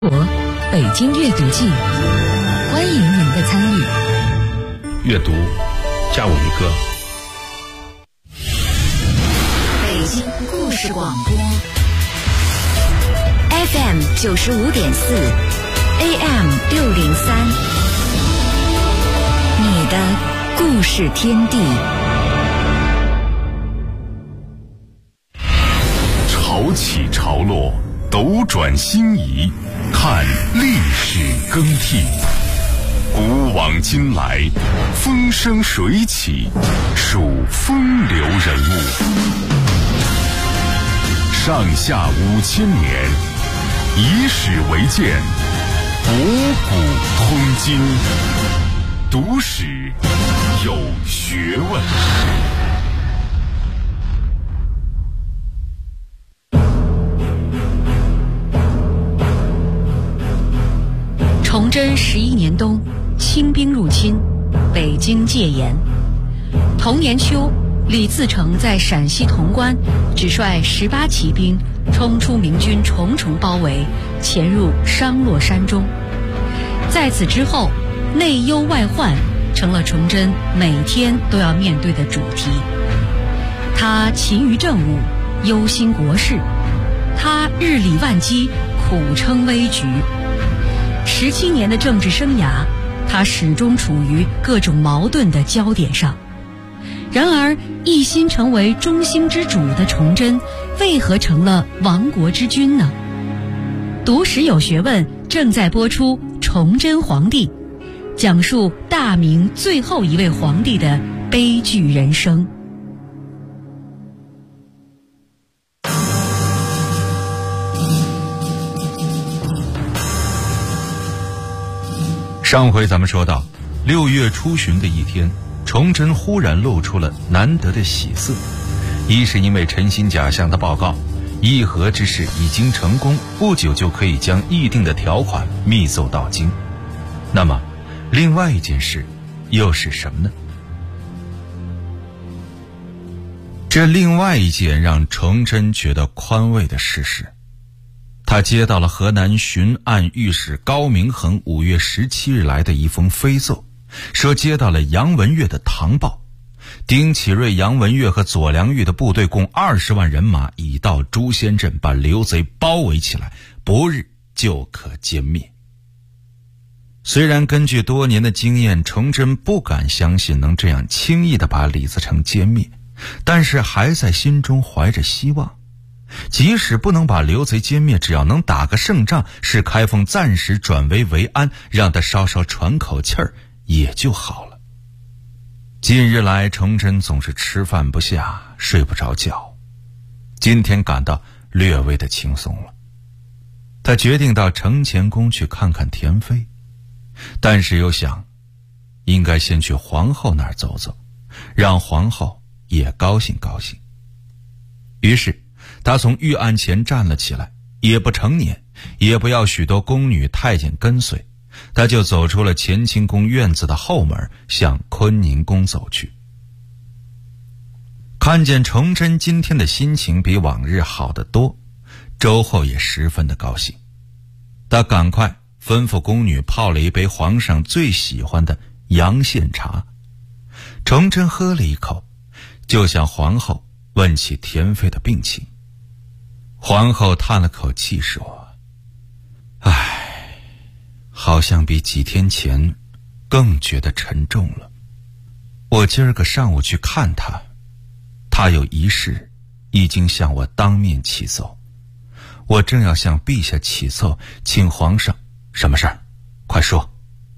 北京阅读季，欢迎您的参与。 阅读，加我一个。 北京故事广播 FM 95.4 AM 603，你的故事天地。 潮起潮落，斗转星移，看历史更替，古往今来，风生水起，数风流人物。上下5000年，以史为鉴，博古通今，读史有学问。 崇祯11年冬，清兵入侵，北京戒严。同年秋，李自成在陕西潼关只率18骑兵冲出明军重重包围，潜入商洛山中。在此之后，内忧外患成了崇祯每天都要面对的主题。他勤于政务，忧心国事；他日理万机，苦撑危局。17年的政治生涯，他始终处于各种矛盾的焦点上。然而，一心成为中兴之主的崇祯，为何成了亡国之君呢？读史有学问正在播出《崇祯皇帝》，讲述大明最后一位皇帝的悲剧人生。 上回咱们说到，6月初旬的一天，崇祯忽然露出了难得的喜色。一是因为诚心假象的报告，议和之事已经成功，不久就可以将议定的条款密奏到京。那么，另外一件事又是什么呢？这另外一件让崇祯觉得宽慰的事是，他接到了河南巡按御史高明衡5月17日来的一封飞奏，说接到了杨文悦的唐报，丁启瑞、杨文悦和左良玉的部队共20万人马已到朱仙镇，把刘贼包围起来，不日就可歼灭。虽然根据多年的经验，崇祯不敢相信能这样轻易地把李自成歼灭，但是还在心中怀着希望。即使不能把刘贼歼灭，只要能打个胜仗，使开封暂时转危为安，让他稍稍喘口气儿也就好了。近日来，崇祯总是吃饭不下，睡不着觉，今天感到略微的轻松了。他决定到承乾宫去看看田妃，但是又想应该先去皇后那儿走走，让皇后也高兴高兴。于是他从御案前站了起来，也不成年，也不要许多宫女太监跟随，他就走出了乾清宫院子的后门，向坤宁宫走去。看见崇祯今天的心情比往日好得多，周后也十分的高兴。他赶快吩咐宫女泡了一杯皇上最喜欢的阳羡茶。崇祯喝了一口，就向皇后问起田妃的病情。皇后叹了口气说：“唉，好像比几天前更觉得沉重了。我今儿个上午去看她，她有一事已经向我当面启奏，我正要向陛下启奏，请皇上……什么事儿？快说。”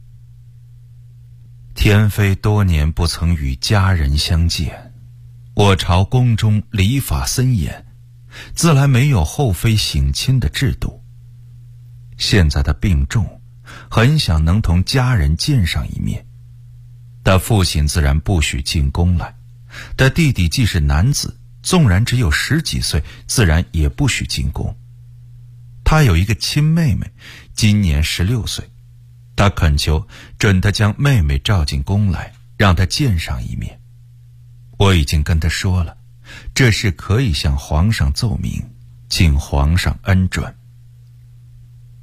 田妃多年不曾与家人相见，我朝宫中礼法森严，自来没有后妃省亲的制度。现在的病重，很想能同家人见上一面。他父亲自然不许进宫来，他弟弟既是男子，纵然只有10几岁，自然也不许进宫。他有一个亲妹妹，今年16岁，他恳求准他将妹妹召进宫来，让他见上一面。我已经跟他说了，这事可以向皇上奏明，请皇上恩准。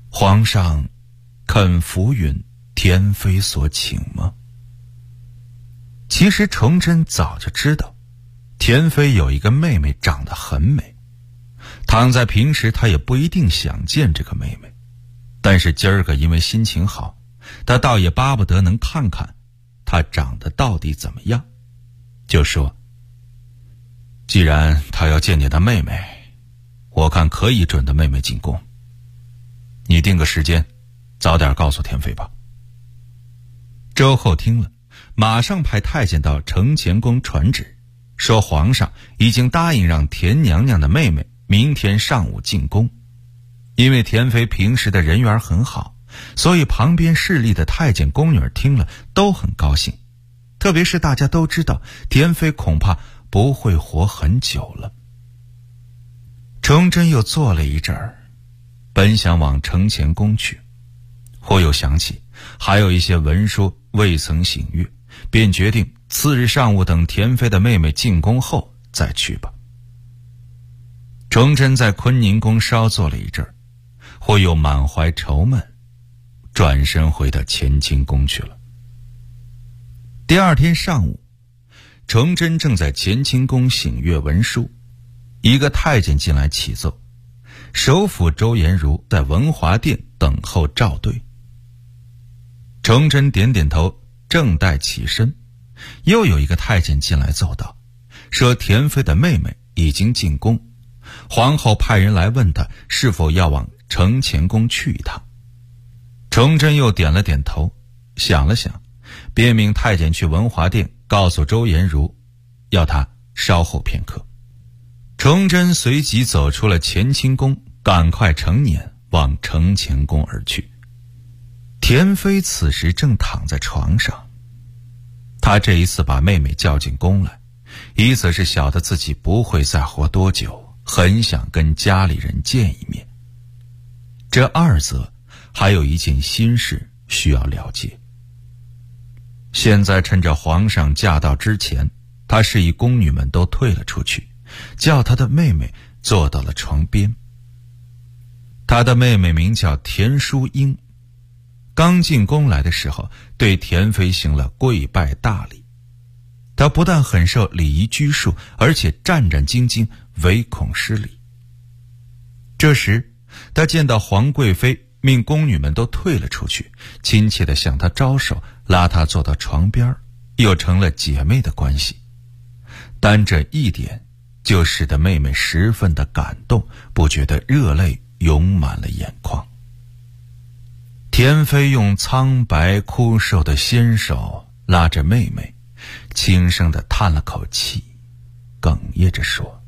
皇上肯服允田妃所请吗？其实崇祯早就知道，田妃有一个妹妹长得很美，躺在平时他也不一定想见这个妹妹，但是今儿个因为心情好，他倒也巴不得能看看她长得到底怎么样，就说：既然他要见你的妹妹，我看可以准的妹妹进宫，你定个时间，早点告诉田妃吧。周后听了，马上派太监到承乾宫传旨，说皇上已经答应让田娘娘的妹妹明天上午进宫。因为田妃平时的人缘很好，所以旁边势力的太监宫女听了都很高兴，特别是大家都知道田妃恐怕不会活很久了。崇祯又坐了一阵儿，本想往承乾宫去，忽又想起还有一些文书未曾醒阅，便决定次日上午等田妃的妹妹进宫后再去吧。崇祯在坤宁宫稍坐了一阵儿，忽又满怀愁闷，转身回到乾清宫去了。第二天上午，崇祯正在乾清宫醒阅文书，一个太监进来启奏，首辅周延儒在文华殿等候召对。崇祯点点头，正待起身，又有一个太监进来奏道，说田妃的妹妹已经进宫，皇后派人来问他是否要往承乾宫去一趟。崇祯又点了点头，想了想，便命太监去文华殿告诉周延儒，要他稍后片刻。崇祯随即走出了乾清宫，赶快乘辇往承乾宫而去。田妃此时正躺在床上，她这一次把妹妹叫进宫来，一则是晓得自己不会再活多久，很想跟家里人见一面，这二则还有一件心事需要了解。现在趁着皇上驾到之前，她示意宫女们都退了出去，叫她的妹妹坐到了床边。她的妹妹名叫田淑英，刚进宫来的时候，对田妃行了跪拜大礼。她不但很受礼仪拘束，而且战战兢兢，唯恐失礼。这时她见到皇贵妃命宫女们都退了出去，亲切地向她招手，拉她坐到床边，又成了姐妹的关系。单这一点就使得妹妹十分的感动，不觉得热泪涌满了眼眶。田妃用苍白枯瘦的纤手拉着妹妹，轻声地叹了口气，哽咽着说：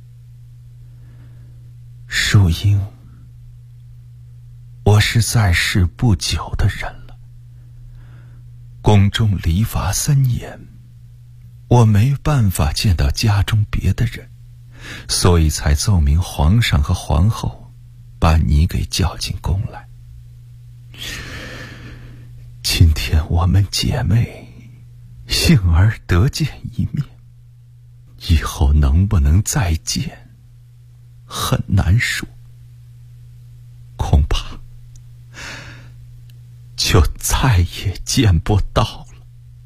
淑英，我是在世不久的人了，宫中礼法森严，我没办法见到家中别的人，所以才奏明皇上和皇后把你给叫进宫来。今天我们姐妹幸而得见一面，以后能不能再见很难说，恐怕就再也见不到了。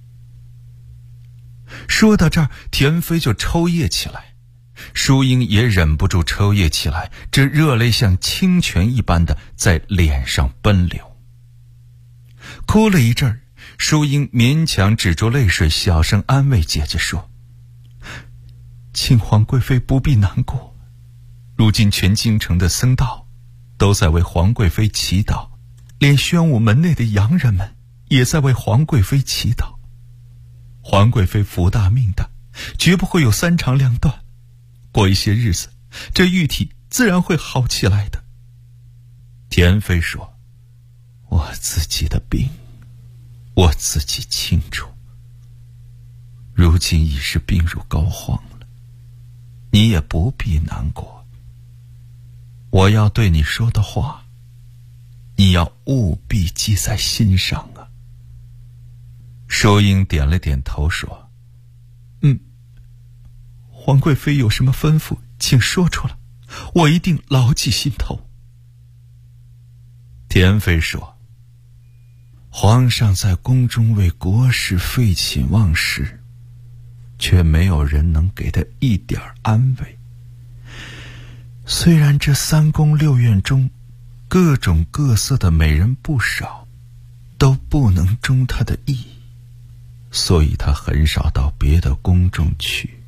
说到这儿，田妃就抽噎起来，淑英也忍不住抽噎起来，这热泪像清泉一般的在脸上奔流。哭了一阵儿，淑英勉强止住泪水，小声安慰姐姐说：请皇贵妃不必难过，如今全京城的僧道都在为皇贵妃祈祷，连宣武门内的洋人们也在为皇贵妃祈祷。皇贵妃福大命大，绝不会有三长两短，过一些日子，这玉体自然会好起来的。田妃说：我自己的病我自己清楚，如今已是病入膏肓了，你也不必难过。我要对你说的话，你要务必记在心上啊。淑英点了点头说：皇贵妃有什么吩咐请说出来，我一定牢记心头。 田妃说，皇上在宫中为国事废寝忘食，却没有人能给他一点安慰。虽然这3宫6院中各种各色的美人不少，都不能中他的意，所以他很少到别的宫中去。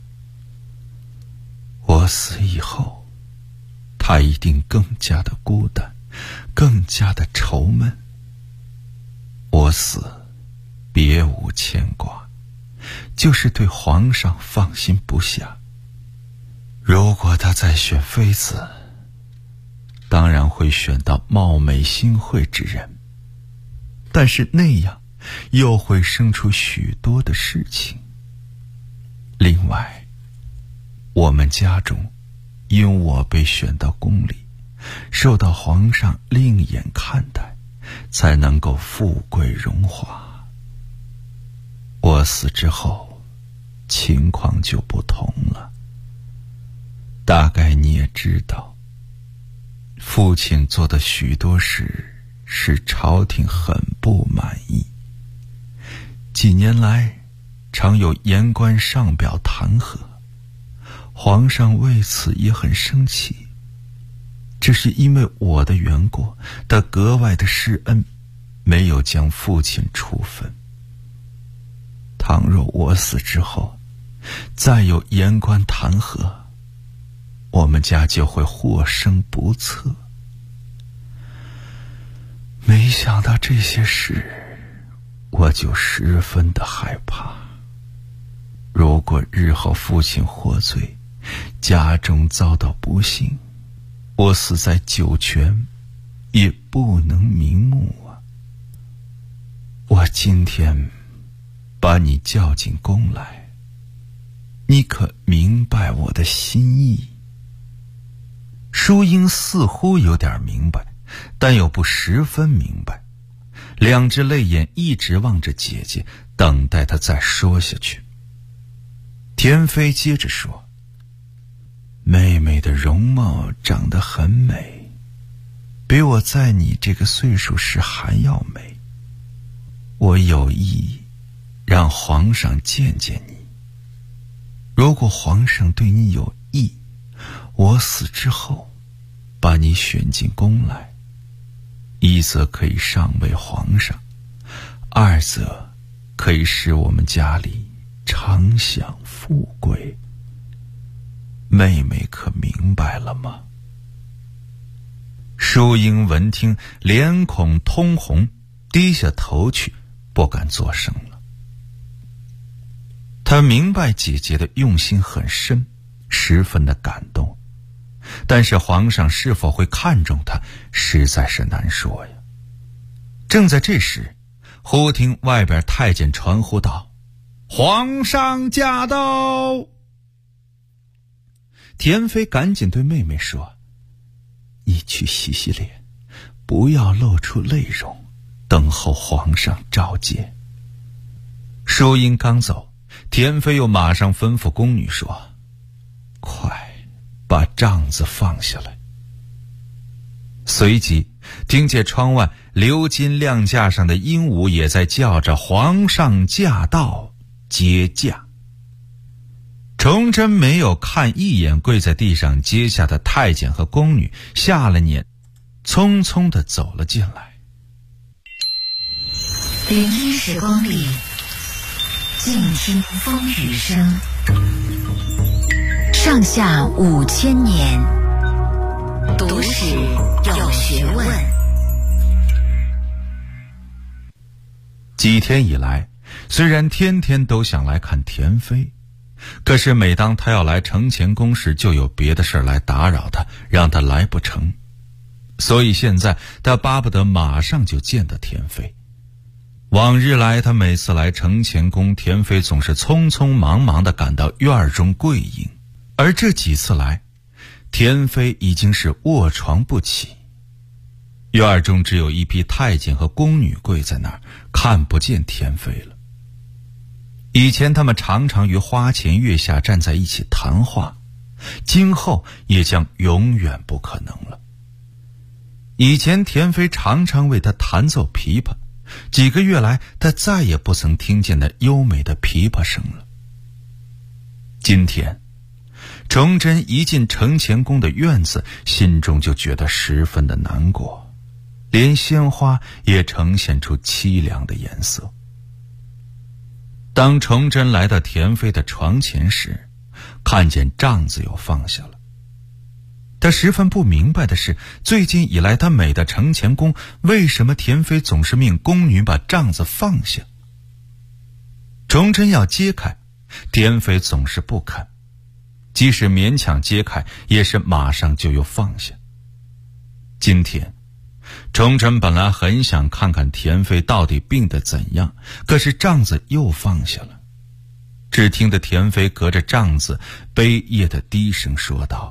我死以后，他一定更加的孤单，更加的愁闷。我死别无牵挂，就是对皇上放心不下。如果他再选妃子，当然会选到貌美心慧之人，但是那样又会生出许多的事情。另外，我们家中因我被选到宫里，受到皇上另眼看待，才能够富贵荣华。我死之后，情况就不同了。大概你也知道，父亲做的许多事使朝廷很不满意。几年来，常有言官上表弹劾，皇上为此也很生气。这是因为我的缘故，他格外的施恩，没有将父亲处分。倘若我死之后，再有言官弹劾，我们家就会祸生不测。没想到这些事，我就十分的害怕。如果日后父亲获罪，家中遭到不幸，我死在九泉，也不能瞑目啊。我今天把你叫进宫来，你可明白我的心意？淑英似乎有点明白，但又不十分明白，两只泪眼一直望着姐姐，等待她再说下去。田妃接着说，妹妹的容貌长得很美，比我在你这个岁数时还要美。我有意让皇上见见你，如果皇上对你有意，我死之后把你选进宫来，一则可以上位皇上，二则可以使我们家里常享富贵。妹妹可明白了吗？淑英闻听，脸孔通红，低下头去，不敢作声了。她明白姐姐的用心很深，十分的感动，但是皇上是否会看重她，实在是难说呀。正在这时，忽听外边太监传呼道：“皇上驾到！”田妃赶紧对妹妹说：“你去洗洗脸，不要露出泪容，等候皇上召见。”淑英刚走，田妃又马上吩咐宫女说：“快把帐子放下来。”随即听见窗外鎏金亮架上的鹦鹉也在叫着：“皇上驾到，接驾。”崇祯没有看一眼跪在地上阶下的太监和宫女，下了辇，匆匆地走了进来。 01时光里，静听风雨声，上下5000年，读史有学问。 几天以来，虽然天天都想来看田妃，可是每当他要来承乾宫时，就有别的事来打扰他，让他来不成。所以现在他巴不得马上就见到田妃。往日来，他每次来承乾宫，田妃总是匆匆忙忙地赶到院中跪迎，而这几次来，田妃已经是卧床不起。院中只有一批太监和宫女跪在那儿，看不见田妃了。以前他们常常于花前月下站在一起谈话，今后也将永远不可能了。 以前田飞常常为他弹奏琵琶，几个月来他再也不曾听见那优美的琵琶声了。今天崇祯一进承乾宫的院子，心中就觉得十分的难过，连鲜花也呈现出凄凉的颜色。当崇祯来到田飞的床前时，看见帐子又放下了。他十分不明白的是，最近以来他每到承乾宫，为什么田飞总是命宫女把帐子放下？崇祯要揭开，田飞总是不肯，即使勉强揭开，也是马上就又放下。今天崇祯本来很想看看田飞到底病得怎样，可是帐子又放下了。只听得田飞隔着帐子悲咽的低声说道：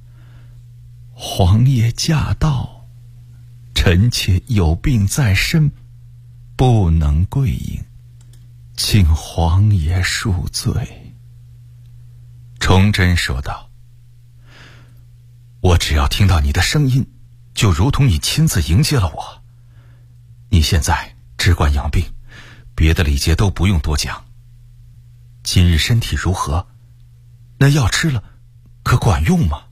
皇爷驾到，臣妾有病在身，不能跪迎，请皇爷恕罪。崇祯说道：我只要听到你的声音，就如同你亲自迎接了我。你现在只管养病，别的礼节都不用多讲。今日身体如何？那药吃了可管用吗？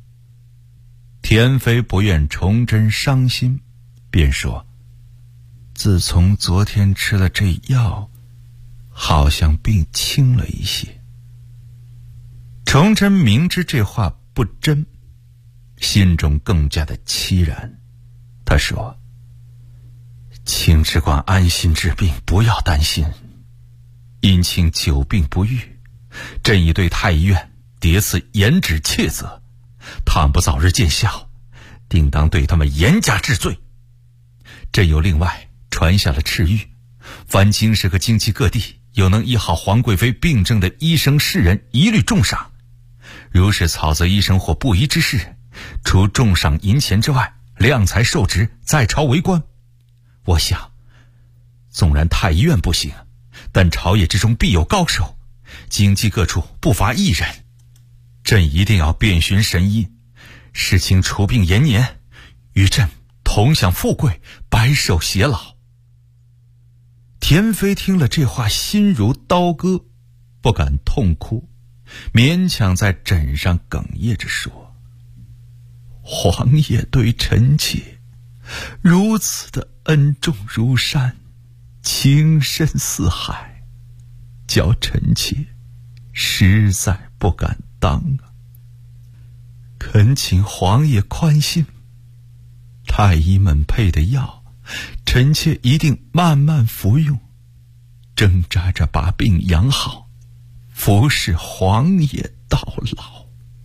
田飞不愿崇祯伤心，便说：自从昨天吃了这药，好像病轻了一些。崇祯明知这话不真，心中更加的凄然。他说：请只管安心治病，不要担心。因卿久病不愈，朕已对太医院叠次严旨切责，倘不早日见效，定当对他们严加治罪。朕又另外传下了敕谕，凡京师和京畿各地有能医好皇贵妃病症的医生士人，一律重赏。如是草泽医生或不医之事，除重赏银钱之外，量才受职，在朝为官。我想纵然太医院不行，但朝野之中必有高手，京畿各处不乏异人，朕一定要遍寻神医，使卿除病延年，与朕同享富贵，白首偕老。田飞听了这话，心如刀割，不敢痛哭，勉强在枕上哽咽着说：皇爷对臣妾如此的恩重如山，情深似海，叫臣妾实在不敢当啊。恳请皇爷宽心，太医们配的药，臣妾一定慢慢服用，挣扎着把病养好，服侍皇爷到老。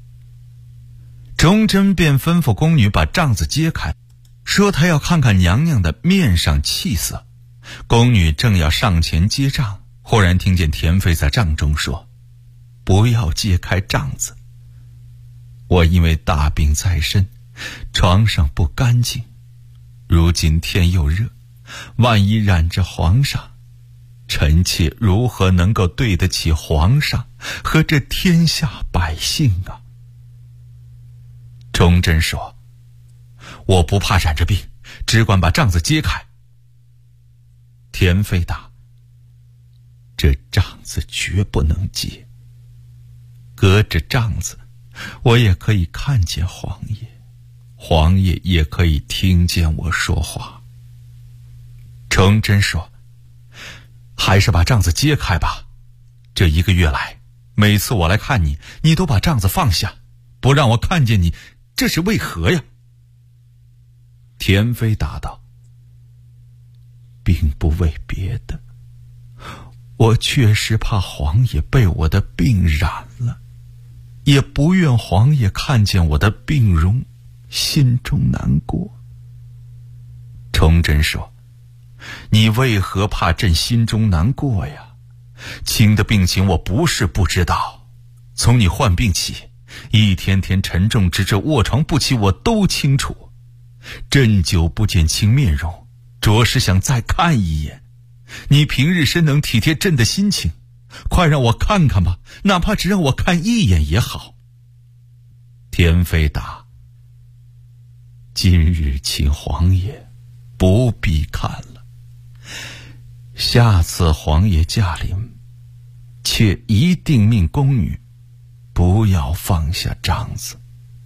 崇祯便吩咐宫女把帐子揭开，说他要看看娘娘的面上气色。宫女正要上前揭帐，忽然听见田飞在帐中说：不要揭开帐子，我因为大病在身，床上不干净，如今天又热，万一染着皇上，臣妾如何能够对得起皇上和这天下百姓啊？崇祯说：我不怕染着病，只管把帐子揭开。田飞答：这帐子绝不能揭，隔着帐子我也可以看见皇爷，皇爷也可以听见我说话。崇祯说：还是把帐子揭开吧，这1个月来，每次我来看你，你都把帐子放下，不让我看见你，这是为何呀？田飞答道：并不为别的，我确实怕皇爷被我的病染了，也不愿皇爷看见我的病容，心中难过。崇祯说：你为何怕朕心中难过呀？卿的病情我不是不知道，从你患病起，一天天沉重直至卧床不起，我都清楚。朕久不见卿面容，着实想再看一眼。你平日深能体贴朕的心情，快让我看看吧，哪怕只让我看一眼也好。田飞答： 今日秦皇爷不必看了，下次皇爷驾临，且一定命宫女不要放下帐子。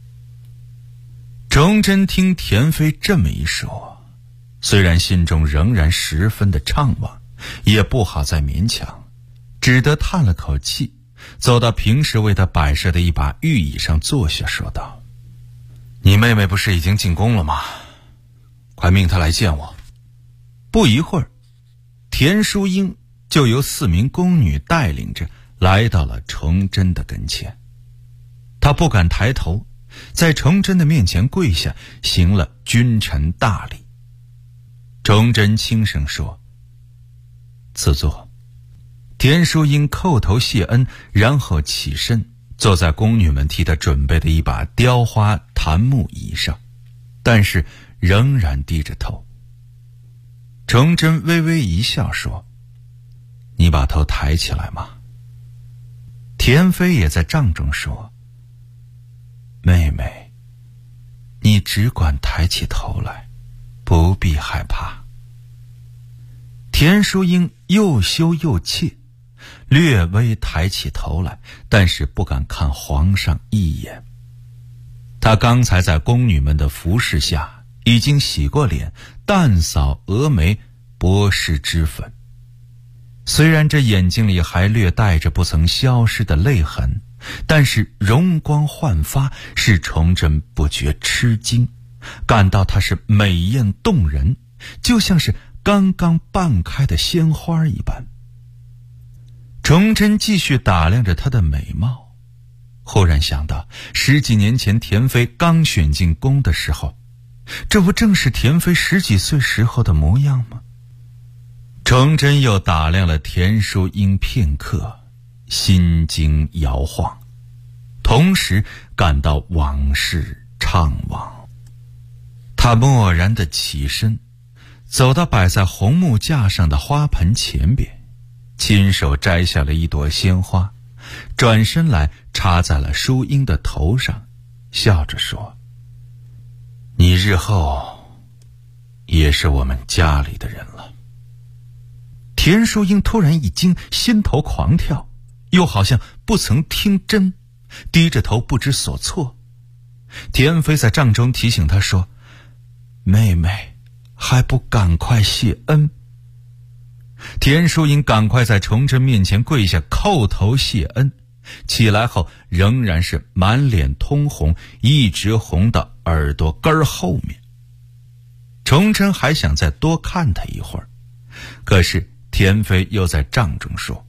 崇祯听田妃这么一说，虽然心中仍然十分的怅惘，也不好再勉强，只得叹了口气，走到平时为他摆设的一把御椅上坐下，说道：你妹妹不是已经进宫了吗？快命她来见我。不一会儿，田淑英就由4名宫女带领着来到了崇祯的跟前。她不敢抬头，在崇祯的面前跪下，行了君臣大礼。崇祯轻声说：赐座。田淑英叩头谢恩，然后起身坐在宫女们替她准备的一把雕花檀木椅上，但是仍然低着头。崇祯微微一笑说：你把头抬起来吗？田妃也在帐中说：妹妹，你只管抬起头来，不必害怕。田淑英又羞又怯，略微抬起头来，但是不敢看皇上一眼。她刚才在宫女们的服侍下已经洗过脸，淡扫蛾眉，剥湿脂粉。虽然这眼睛里还略带着不曾消失的泪痕，但是容光焕发，使崇祯不觉吃惊，感到她是美艳动人，就像是刚刚半开的鲜花一般。崇祯继续打量着她的美貌，忽然想到10几年前田妃刚选进宫的时候，这不正是田妃10几岁时候的模样吗？崇祯又打量了田淑英片刻，心惊摇晃，同时感到往事怅惘。他默然地起身，走到摆在红木架上的花盆前边，亲手摘下了一朵鲜花，转身来插在了淑英的头上，笑着说：你日后也是我们家里的人了。田淑英突然一惊，心头狂跳，又好像不曾听真，低着头不知所措。田妃在帐中提醒她说：妹妹，还不赶快谢恩。田淑英赶快在崇祯面前跪下，叩头谢恩，起来后仍然是满脸通红，一直红到耳朵根后面。崇祯还想再多看她一会儿，可是田妃又在帐中说：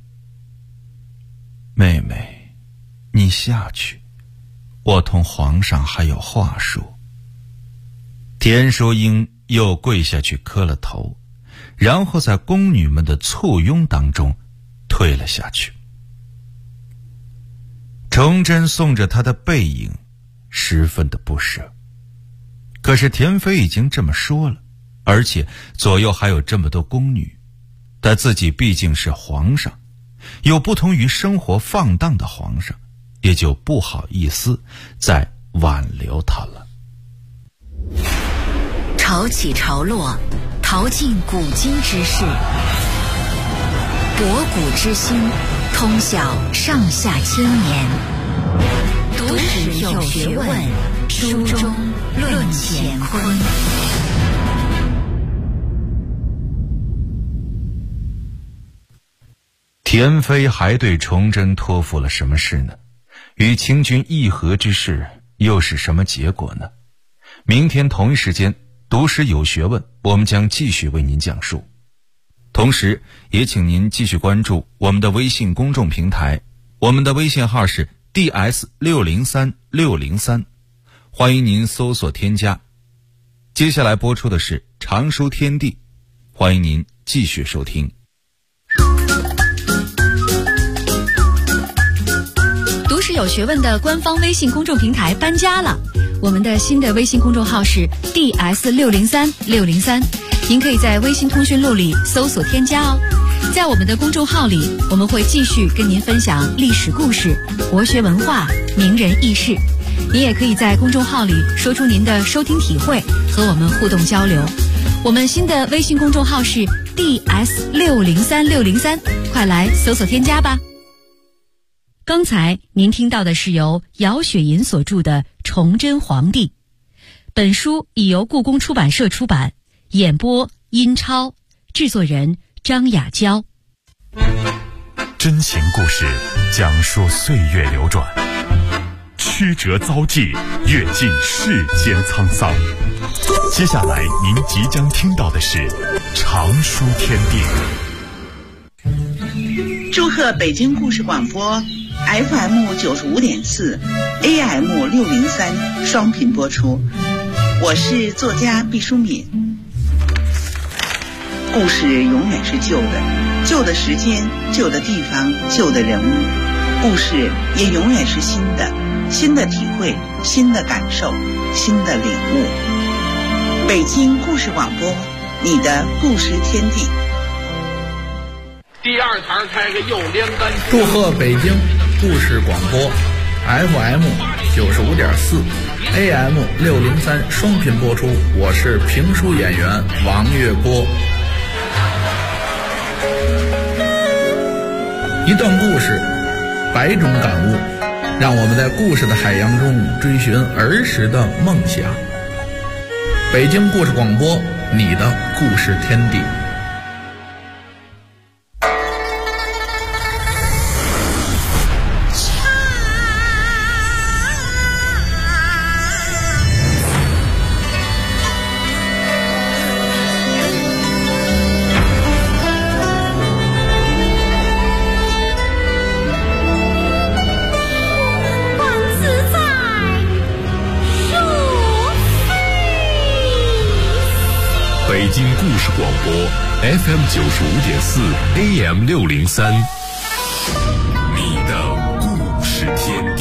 妹妹，你下去，我同皇上还有话说。田淑英又跪下去磕了头，然后在宫女们的簇拥当中退了下去。崇祯送着她的背影十分的不舍，可是田妃已经这么说了，而且左右还有这么多宫女，他自己毕竟是皇上，有不同于生活放荡的皇上，也就不好意思再挽留他了。 潮起潮落，淘尽古今之事，博古之心，通晓上下千年。读史有学问，书中论乾坤。 田妃还对崇祯托付了什么事呢？与清军议和之事又是什么结果呢？明天同一时间，读史有学问，我们将继续为您讲述。同时也请您继续关注我们的微信公众平台，我们的微信号是 DS603603，欢迎您搜索添加。接下来播出的是常书天地，欢迎您继续收听。 读史有学问的官方微信公众平台搬家了，我们的新的微信公众号是 DS603603，您可以在微信通讯录里搜索添加哦。在我们的公众号里，我们会继续跟您分享历史故事、国学文化、名人轶事， 您也可以在公众号里说出您的收听体会，和我们互动交流。我们新的微信公众号是 DS603603，快来搜索添加吧。刚才您听到的是由姚雪银所著的《崇祯皇帝》，本书已由故宫出版社出版，演播殷超，制作人张雅娇。 真情故事讲述岁月流转，曲折遭际，阅尽世间沧桑。接下来您即将听到的是长书天地。 祝贺北京故事广播 FM 95.4 AM 603双频播出，我是作家毕淑敏。故事永远是旧的，旧的时间，旧的地方，旧的人物，故事也永远是新的，新的体会，新的感受，新的领悟。北京故事广播，你的故事天地。 第二台开个右连杆。 祝贺北京故事广播 FM 95.4 AM 603双频播出，我是评书演员王月波。一段故事，百种感悟，让我们在故事的海洋中追寻儿时的梦想。北京故事广播，你的故事天地。 北京故事广播 FM 95.4 AM 603，你的故事天地。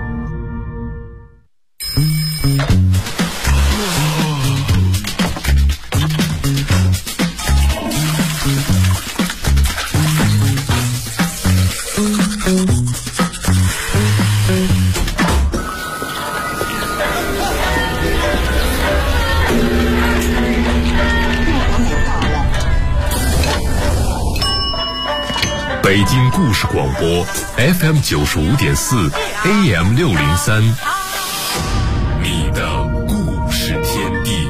北京故事广播 FM 95.4 AM 603，你的故事天地。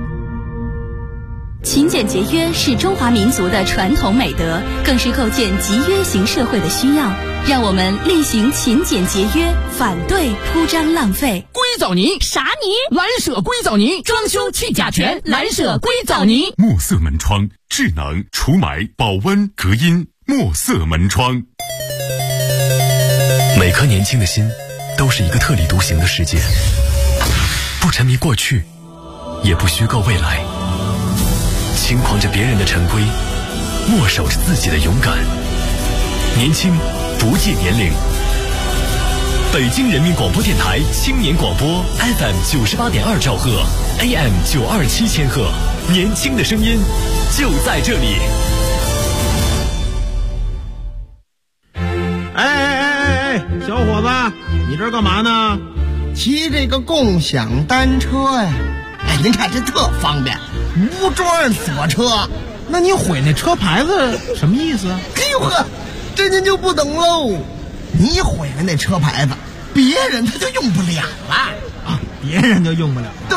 勤俭节约是中华民族的传统美德，更是构建集约型社会的需要。让我们厉行勤俭节约，反对铺张浪费。 硅藻泥啥泥？ 蓝舍硅藻泥，装修去甲醛，蓝舍硅藻泥。 墨色门窗，智能除霾、保温、隔音。墨色门窗。 每颗年轻的心都是一个特立独行的世界，不沉迷过去，也不虚构未来，轻狂着别人的陈规，默守着自己的勇敢。年轻不计年龄。北京人民广播电台青年广播 FM 98.2兆赫 AM 927千赫，年轻的声音就在这里。 小伙子，你这干嘛呢？ 骑这个共享单车呀！哎，您看这特方便，无桩锁车。 那你毁那车牌子什么意思啊？ 哎呦呵，这您就不懂喽。你毁了那车牌子，别人他就用不了了啊，别人就用不了了。